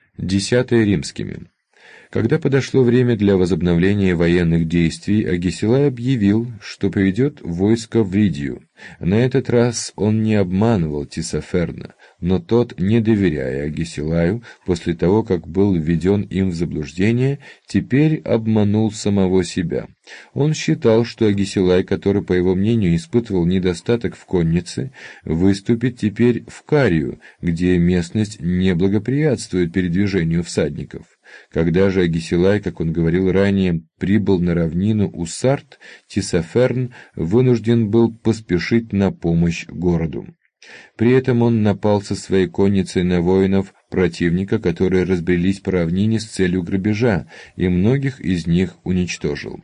10 римскими. Когда подошло время для возобновления военных действий, Агесилай объявил, что поведет войско в Ридию. На этот раз он не обманывал Тисаферна, но тот, не доверяя Агесилаю, после того, как был введен им в заблуждение, теперь обманул самого себя. Он считал, что Агесилай, который, по его мнению, испытывал недостаток в коннице, выступит теперь в Карию, где местность не благоприятствует передвижению всадников. Когда же Агесилай, как он говорил ранее, прибыл на равнину Усарт, Тисаферн вынужден был поспешить на помощь городу. При этом он напал со своей конницей на воинов противника, которые разбрелись по равнине с целью грабежа, и многих из них уничтожил.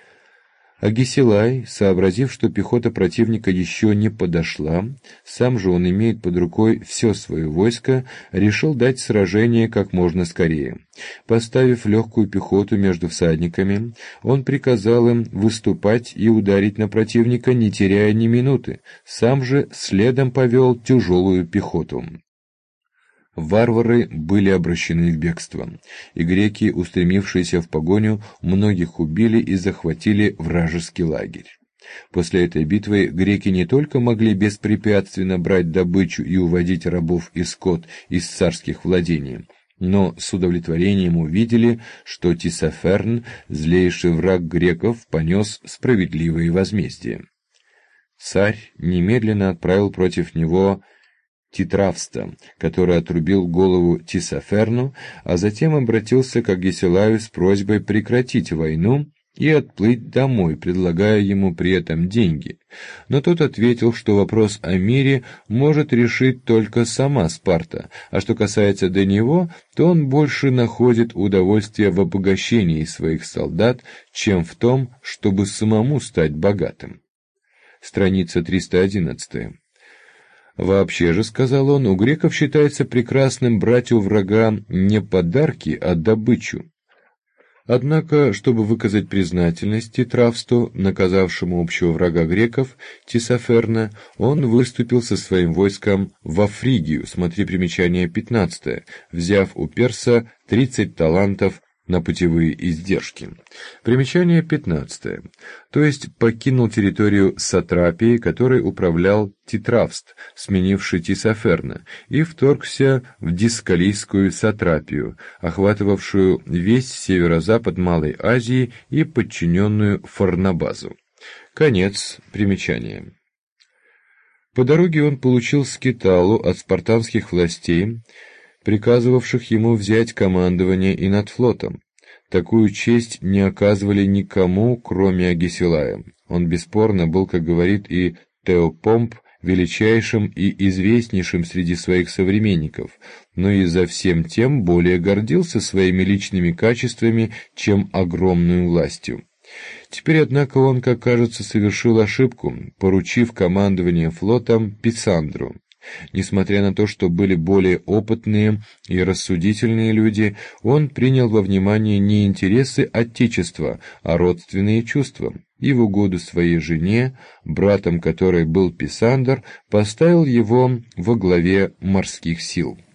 Агесилай, сообразив, что пехота противника еще не подошла, сам же он имеет под рукой все свое войско, решил дать сражение как можно скорее. Поставив легкую пехоту между всадниками, он приказал им выступать и ударить на противника, не теряя ни минуты, сам же следом повел тяжелую пехоту. Варвары были обращены в бегство, и греки, устремившиеся в погоню, многих убили и захватили вражеский лагерь. После этой битвы греки не только могли беспрепятственно брать добычу и уводить рабов и скот из царских владений, но с удовлетворением увидели, что Тисаферн, злейший враг греков, понес справедливое возмездие. Царь немедленно отправил против него Титравста, который отрубил голову Тисаферну, а затем обратился к Агесилаю с просьбой прекратить войну и отплыть домой, предлагая ему при этом деньги. Но тот ответил, что вопрос о мире может решить только сама Спарта, а что касается до него, то он больше находит удовольствие в обогащении своих солдат, чем в том, чтобы самому стать богатым. Страница 311. «Вообще же, — сказал он, — у греков считается прекрасным брать у врага не подарки, а добычу». Однако, чтобы выказать признательность Титравсту, наказавшему общего врага греков, Тисаферна, он выступил со своим войском во Фригию, смотри примечание 15, взяв у перса 30 талантов на путевые издержки. Примечание 15. То есть покинул территорию сатрапии, которой управлял Титравст, сменивший Тисаферна, и вторгся в Дискалийскую сатрапию, охватывавшую весь северо-запад Малой Азии и подчиненную Фарнабазу. Конец примечания. По дороге он получил скиталу от спартанских властей, приказывавших ему взять командование и над флотом. Такую честь не оказывали никому, кроме Агесилая. Он бесспорно был, как говорит и Теопомп, величайшим и известнейшим среди своих современников, но и за всем тем более гордился своими личными качествами, чем огромной властью. Теперь, однако, он, как кажется, совершил ошибку, поручив командование флотом Писандру. Несмотря на то, что были более опытные и рассудительные люди, он принял во внимание не интересы Отечества, а родственные чувства, и в угоду своей жене, братом которой был Писандр, поставил его во главе морских сил.